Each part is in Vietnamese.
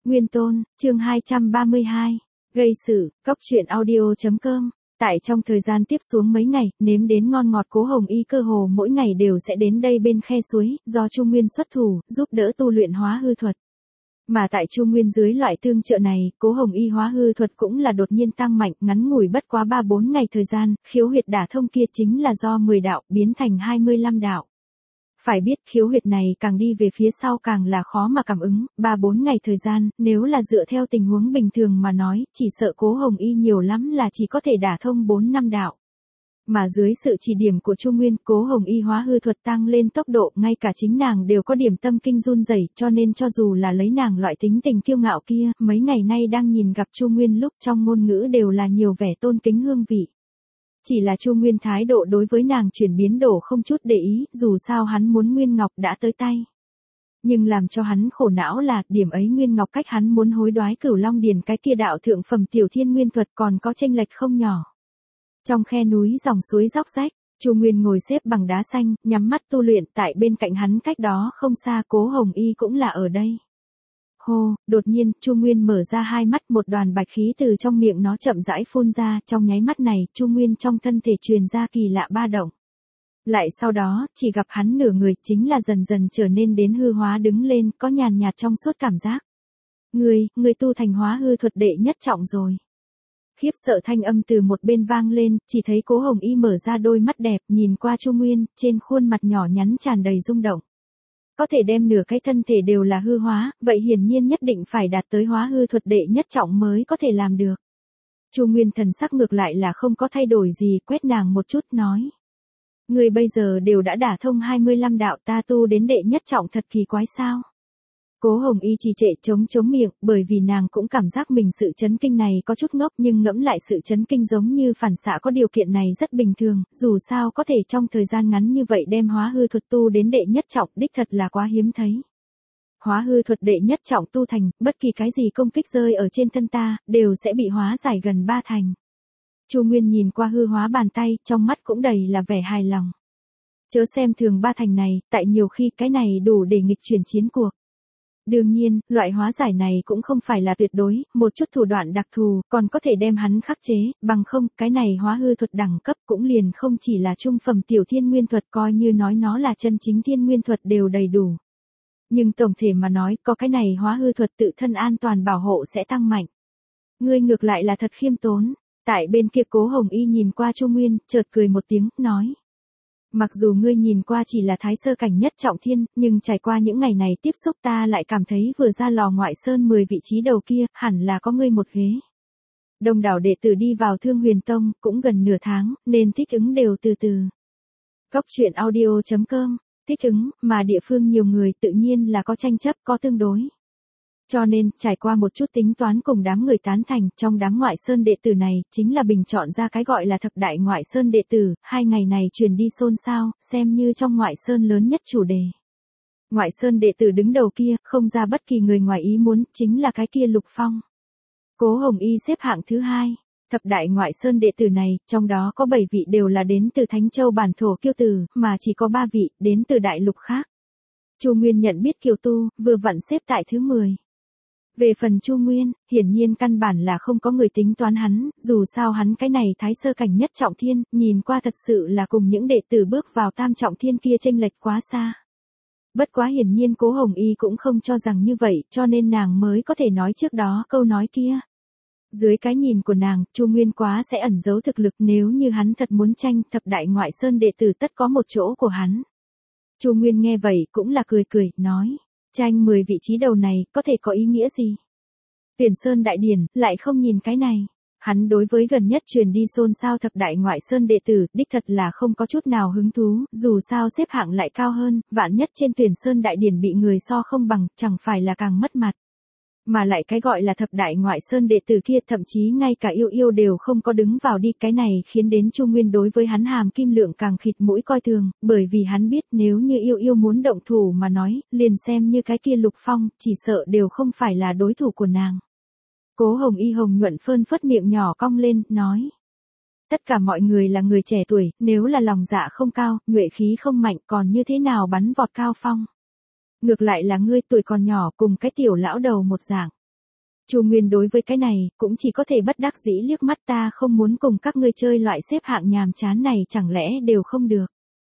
Nguyên Tôn, chương 232. Gây sự, cóc truyện audio.com. Tại trong thời gian tiếp xuống mấy ngày, nếm đến ngon ngọt Cố Hồng Y cơ hồ mỗi ngày đều sẽ đến đây bên khe suối, do Chu Nguyên xuất thủ, giúp đỡ tu luyện hóa hư thuật. Mà tại Chu Nguyên dưới loại tương trợ này, Cố Hồng Y hóa hư thuật cũng là đột nhiên tăng mạnh, ngắn ngủi bất quá 3-4 ngày thời gian, khiếu huyệt đả thông kia chính là do 10 đạo biến thành 25 đạo. Phải biết khiếu huyệt này càng đi về phía sau càng là khó mà cảm ứng, 3-4 ngày thời gian, nếu là dựa theo tình huống bình thường mà nói, chỉ sợ Cố Hồng Y nhiều lắm là chỉ có thể đả thông 4-5 đạo. Mà dưới sự chỉ điểm của Chu Nguyên, Cố Hồng Y hóa hư thuật tăng lên tốc độ, ngay cả chính nàng đều có điểm tâm kinh run rẩy, cho nên cho dù là lấy nàng loại tính tình kiêu ngạo kia, mấy ngày nay đang nhìn gặp Chu Nguyên lúc trong ngôn ngữ đều là nhiều vẻ tôn kính hương vị. Chỉ là Chu Nguyên thái độ đối với nàng chuyển biến đổ không chút để ý, dù sao hắn muốn Nguyên Ngọc đã tới tay. Nhưng làm cho hắn khổ não là, điểm ấy Nguyên Ngọc cách hắn muốn hối đoái Cửu Long Điền cái kia đạo thượng phẩm tiểu thiên nguyên thuật còn có chênh lệch không nhỏ. Trong khe núi dòng suối róc rách, Chu Nguyên ngồi xếp bằng đá xanh, nhắm mắt tu luyện, tại bên cạnh hắn cách đó không xa Cố Hồng Y cũng là ở đây. Hô, đột nhiên, Chu Nguyên mở ra hai mắt, một đoàn bạch khí từ trong miệng nó chậm rãi phun ra, trong nháy mắt này, Chu Nguyên trong thân thể truyền ra kỳ lạ ba động. Lại sau đó, chỉ gặp hắn nửa người chính là dần dần trở nên đến hư hóa đứng lên, có nhàn nhạt trong suốt cảm giác. Người tu thành hóa hư thuật đệ nhất trọng rồi. Khiếp sợ thanh âm từ một bên vang lên, chỉ thấy Cố Hồng Y mở ra đôi mắt đẹp, nhìn qua Chu Nguyên, trên khuôn mặt nhỏ nhắn tràn đầy rung động. Có thể đem nửa cái thân thể đều là hư hóa, vậy hiển nhiên nhất định phải đạt tới hóa hư thuật đệ nhất trọng mới có thể làm được. Chu Nguyên thần sắc ngược lại là không có thay đổi gì, quét nàng một chút nói. Người bây giờ đều đã đả thông 25 đạo, ta tu đến đệ nhất trọng thật kỳ quái sao? Cố Hồng Y trì trệ chống miệng, bởi vì nàng cũng cảm giác mình sự chấn kinh này có chút ngốc, nhưng ngẫm lại sự chấn kinh giống như phản xạ có điều kiện này rất bình thường, dù sao có thể trong thời gian ngắn như vậy đem hóa hư thuật tu đến đệ nhất trọng, đích thật là quá hiếm thấy. Hóa hư thuật đệ nhất trọng tu thành, bất kỳ cái gì công kích rơi ở trên thân ta, đều sẽ bị hóa giải gần 3 thành. Chu Nguyên nhìn qua hư hóa bàn tay, trong mắt cũng đầy là vẻ hài lòng. Chớ xem thường 3 thành này, tại nhiều khi cái này đủ để nghịch chuyển chiến cuộc. Đương nhiên, loại hóa giải này cũng không phải là tuyệt đối, một chút thủ đoạn đặc thù, còn có thể đem hắn khắc chế, bằng không, cái này hóa hư thuật đẳng cấp cũng liền không chỉ là trung phẩm tiểu thiên nguyên thuật, coi như nói nó là chân chính thiên nguyên thuật đều đầy đủ. Nhưng tổng thể mà nói, có cái này hóa hư thuật tự thân an toàn bảo hộ sẽ tăng mạnh. Ngươi ngược lại là thật khiêm tốn. Tại bên kia Cố Hồng Y nhìn qua Chu Nguyên, chợt cười một tiếng, nói. Mặc dù ngươi nhìn qua chỉ là thái sơ cảnh nhất trọng thiên, nhưng trải qua những ngày này tiếp xúc ta lại cảm thấy vừa ra lò ngoại sơn 10 vị trí đầu kia, hẳn là có ngươi một ghế. Đông đảo đệ tử đi vào Thương Huyền Tông, cũng gần nửa tháng, nên thích ứng đều từ từ. Cóc truyện audio.com, thích ứng, mà địa phương nhiều người tự nhiên là có tranh chấp, có tương đối. Cho nên, trải qua một chút tính toán cùng đám người tán thành, trong đám ngoại sơn đệ tử này, chính là bình chọn ra cái gọi là thập đại ngoại sơn đệ tử, 2 ngày này truyền đi xôn xao, xem như trong ngoại sơn lớn nhất chủ đề. Ngoại sơn đệ tử đứng đầu kia, không ra bất kỳ người ngoài ý muốn, chính là cái kia Lục Phong. Cố Hồng Y xếp hạng thứ 2. Thập đại ngoại sơn đệ tử này, trong đó có 7 vị đều là đến từ Thánh Châu bản thổ kiêu tử, mà chỉ có 3 vị, đến từ đại lục khác. Chu Nguyên nhận biết kiều tu, vừa vặn xếp tại thứ 10. Về phần Chu Nguyên, hiển nhiên căn bản là không có người tính toán hắn, dù sao hắn cái này thái sơ cảnh nhất trọng thiên, nhìn qua thật sự là cùng những đệ tử bước vào tam trọng thiên kia chênh lệch quá xa. Bất quá hiển nhiên Cố Hồng Y cũng không cho rằng như vậy, cho nên nàng mới có thể nói trước đó câu nói kia. Dưới cái nhìn của nàng, Chu Nguyên quá sẽ ẩn giấu thực lực, nếu như hắn thật muốn tranh, thập đại ngoại sơn đệ tử tất có một chỗ của hắn. Chu Nguyên nghe vậy cũng là cười, nói. Tranh 10 vị trí đầu này, có thể có ý nghĩa gì? Tuyển Sơn Đại Điển, lại không nhìn cái này. Hắn đối với gần nhất truyền đi xôn xao thập đại ngoại sơn đệ tử, đích thật là không có chút nào hứng thú, dù sao xếp hạng lại cao hơn, vạn nhất trên Tuyển Sơn Đại Điển bị người so không bằng, chẳng phải là càng mất mặt. Mà lại cái gọi là thập đại ngoại sơn đệ tử kia, thậm chí ngay cả yêu đều không có đứng vào đi, cái này khiến đến Chu Nguyên đối với hắn hàm kim lượng càng khịt mũi coi thường, bởi vì hắn biết nếu như yêu muốn động thủ mà nói, liền xem như cái kia Lục Phong, chỉ sợ đều không phải là đối thủ của nàng. Cố Hồng Y hồng nhuận phơn phất miệng nhỏ cong lên, nói. Tất cả mọi người là người trẻ tuổi, nếu là lòng dạ không cao, nhuệ khí không mạnh, còn như thế nào bắn vọt cao phong. Ngược lại là ngươi tuổi còn nhỏ cùng cái tiểu lão đầu một dạng. Chu Nguyên đối với cái này, cũng chỉ có thể bất đắc dĩ liếc mắt, ta không muốn cùng các ngươi chơi loại xếp hạng nhàm chán này, chẳng lẽ đều không được.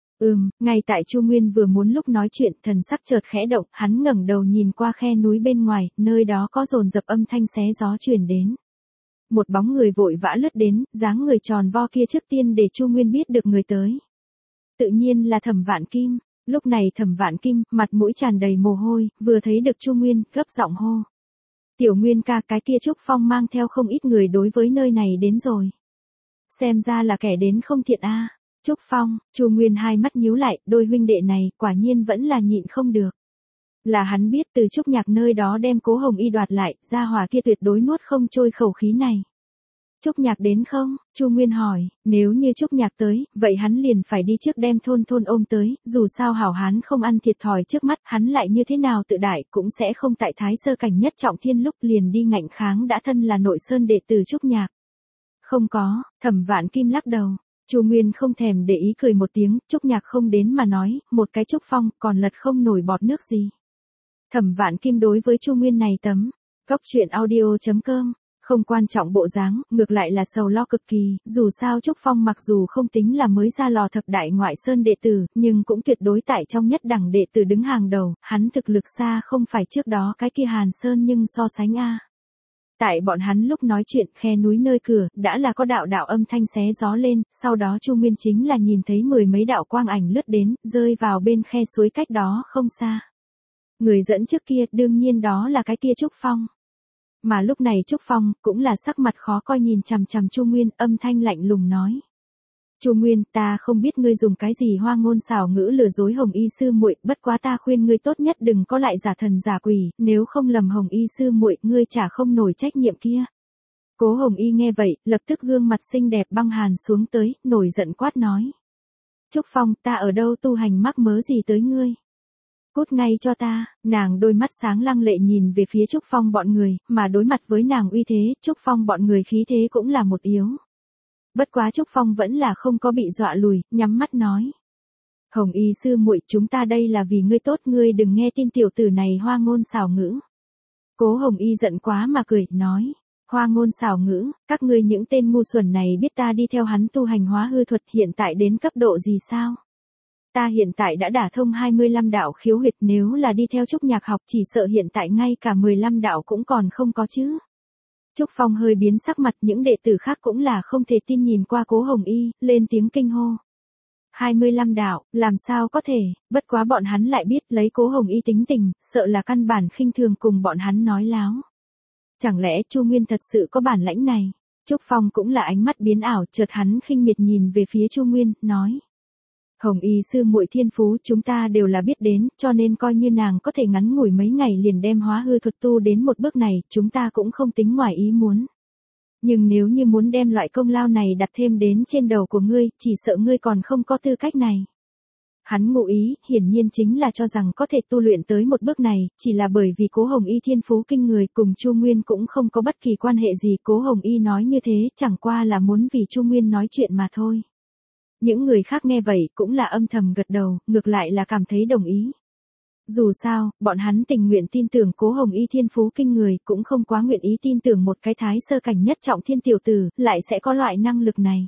Ngay tại Chu Nguyên vừa muốn lúc nói chuyện, thần sắc chợt khẽ động, hắn ngẩng đầu nhìn qua khe núi bên ngoài, nơi đó có dồn dập âm thanh xé gió truyền đến. Một bóng người vội vã lướt đến, dáng người tròn vo kia trước tiên để Chu Nguyên biết được người tới. Tự nhiên là Thẩm Vạn Kim. Lúc này Thẩm Vạn Kim, mặt mũi tràn đầy mồ hôi, vừa thấy được Chu Nguyên, gấp giọng hô. Tiểu Nguyên ca, cái kia Trúc Phong mang theo không ít người đối với nơi này đến rồi. Xem ra là kẻ đến không thiện a. Trúc Phong, Chu Nguyên hai mắt nhíu lại, đôi huynh đệ này, quả nhiên vẫn là nhịn không được. Là hắn biết từ Trúc Nhạc nơi đó đem Cố Hồng Y đoạt lại, gia hỏa kia tuyệt đối nuốt không trôi khẩu khí này. Trúc Nhạc đến không? Chu Nguyên hỏi, nếu như Trúc Nhạc tới, vậy hắn liền phải đi trước đem thôn ôm tới, dù sao hảo hán không ăn thiệt thòi trước mắt, hắn lại như thế nào tự đại cũng sẽ không tại Thái Sơ cảnh nhất trọng thiên lúc liền đi ngạnh kháng đã thân là nội sơn đệ tử Trúc Nhạc. Không có, Thẩm Vạn Kim lắc đầu. Chu Nguyên không thèm để ý cười một tiếng, Trúc Nhạc không đến mà nói, một cái Trúc Phong còn lật không nổi bọt nước gì. Thẩm Vạn Kim đối với Chu Nguyên này tấm góc truyện audio.com không quan trọng bộ dáng, ngược lại là sầu lo cực kỳ, dù sao Trúc Phong mặc dù không tính là mới ra lò thập đại ngoại sơn đệ tử, nhưng cũng tuyệt đối tại trong nhất đẳng đệ tử đứng hàng đầu, hắn thực lực xa không phải trước đó cái kia Hàn Sơn nhưng so sánh a. Tại bọn hắn lúc nói chuyện, khe núi nơi cửa, đã là có đạo đạo âm thanh xé gió lên, sau đó Chu Nguyên chính là nhìn thấy mười mấy đạo quang ảnh lướt đến, rơi vào bên khe suối cách đó không xa. Người dẫn trước kia, đương nhiên đó là cái kia Trúc Phong. Mà lúc này Trúc Phong, cũng là sắc mặt khó coi nhìn chằm chằm Chu Nguyên, âm thanh lạnh lùng nói. Chu Nguyên, ta không biết ngươi dùng cái gì hoa ngôn xảo ngữ lừa dối Hồng Y sư muội, bất quá ta khuyên ngươi tốt nhất đừng có lại giả thần giả quỷ, nếu không lầm Hồng Y sư muội, ngươi chả không nổi trách nhiệm kia. Cố Hồng Y nghe vậy, lập tức gương mặt xinh đẹp băng hàn xuống tới, nổi giận quát nói. Trúc Phong, ta ở đâu tu hành mắc mớ gì tới ngươi? Cút ngay cho ta, nàng đôi mắt sáng lăng lệ nhìn về phía Trúc Phong bọn người, mà đối mặt với nàng uy thế, Trúc Phong bọn người khí thế cũng là một yếu. Bất quá Trúc Phong vẫn là không có bị dọa lùi, nhắm mắt nói. Hồng Y sư muội, chúng ta đây là vì ngươi tốt, ngươi đừng nghe tin tiểu tử này hoa ngôn xảo ngữ. Cố Hồng Y giận quá mà cười, nói. Hoa ngôn xảo ngữ, các ngươi những tên ngu xuẩn này biết ta đi theo hắn tu hành hóa hư thuật hiện tại đến cấp độ gì sao? Ta hiện tại đã đả thông 25 đạo khiếu huyệt, nếu là đi theo Trúc Nhạc học chỉ sợ hiện tại ngay cả 15 đạo cũng còn không có chứ. Trúc Phong hơi biến sắc mặt, những đệ tử khác cũng là không thể tin nhìn qua Cố Hồng Y, lên tiếng kinh hô. 25 đạo, làm sao có thể, bất quá bọn hắn lại biết lấy Cố Hồng Y tính tình, sợ là căn bản khinh thường cùng bọn hắn nói láo. Chẳng lẽ Chu Nguyên thật sự có bản lãnh này? Trúc Phong cũng là ánh mắt biến ảo, chợt hắn khinh miệt nhìn về phía Chu Nguyên, nói. Hồng Y sư muội thiên phú chúng ta đều là biết đến, cho nên coi như nàng có thể ngắn ngủi mấy ngày liền đem hóa hư thuật tu đến một bước này, chúng ta cũng không tính ngoài ý muốn. Nhưng nếu như muốn đem loại công lao này đặt thêm đến trên đầu của ngươi, chỉ sợ ngươi còn không có tư cách này. Hắn ngụ ý, hiển nhiên chính là cho rằng có thể tu luyện tới một bước này, chỉ là bởi vì Cố Hồng Y thiên phú kinh người cùng Chu Nguyên cũng không có bất kỳ quan hệ gì, Cố Hồng Y nói như thế chẳng qua là muốn vì Chu Nguyên nói chuyện mà thôi. Những người khác nghe vậy cũng là âm thầm gật đầu, ngược lại là cảm thấy đồng ý. Dù sao, bọn hắn tình nguyện tin tưởng Cố Hồng Y thiên phú kinh người, cũng không quá nguyện ý tin tưởng một cái Thái Sơ cảnh nhất trọng thiên tiểu tử, lại sẽ có loại năng lực này.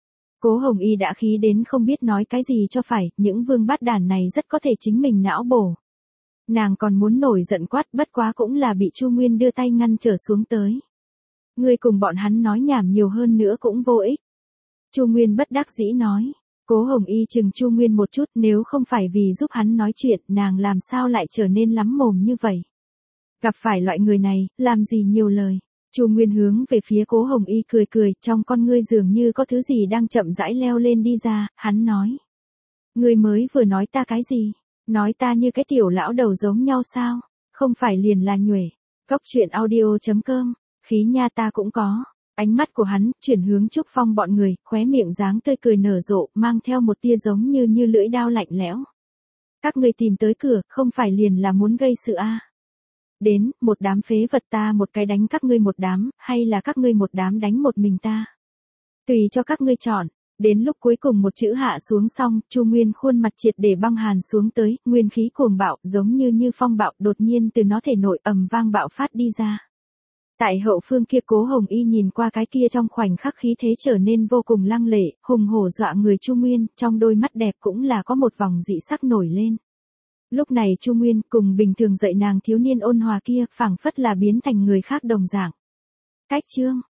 Cố Hồng Y đã khí đến không biết nói cái gì cho phải, những vương bát đàn này rất có thể chính mình não bổ. Nàng còn muốn nổi giận quát, bất quá cũng là bị Chu Nguyên đưa tay ngăn trở xuống tới. Ngươi cùng bọn hắn nói nhảm nhiều hơn nữa cũng vô ích. Chu Nguyên bất đắc dĩ nói. Cố Hồng Y chừng Chu Nguyên một chút, nếu không phải vì giúp hắn nói chuyện, nàng làm sao lại trở nên lắm mồm như vậy. Gặp phải loại người này, làm gì nhiều lời. Chu Nguyên hướng về phía Cố Hồng Y cười cười, trong con ngươi dường như có thứ gì đang chậm rãi leo lên đi ra, hắn nói. Ngươi mới vừa nói ta cái gì? Nói ta như cái tiểu lão đầu giống nhau sao? Không phải liền là nhuể. Góc truyện audio.com, khí nha ta cũng có. Ánh mắt của hắn chuyển hướng Trúc Phong bọn người, khóe miệng dáng tươi cười nở rộ, mang theo một tia giống như lưỡi dao lạnh lẽo. Các ngươi tìm tới cửa, không phải liền là muốn gây sự a? Đến, một đám phế vật ta một cái đánh các ngươi một đám, hay là các ngươi một đám đánh một mình ta? Tùy cho các ngươi chọn. Đến lúc cuối cùng một chữ hạ xuống xong, Chu Nguyên khuôn mặt triệt để băng hàn xuống tới, nguyên khí cuồng bạo, giống như phong bạo đột nhiên từ nó thể nội ầm vang bạo phát đi ra. Tại hậu phương kia Cố Hồng Y nhìn qua cái kia trong khoảnh khắc khí thế trở nên vô cùng lăng lệ, hùng hổ dọa người Chu Nguyên, trong đôi mắt đẹp cũng là có một vòng dị sắc nổi lên. Lúc này Chu Nguyên cùng bình thường dạy nàng thiếu niên ôn hòa kia phảng phất là biến thành người khác đồng dạng. Cách chương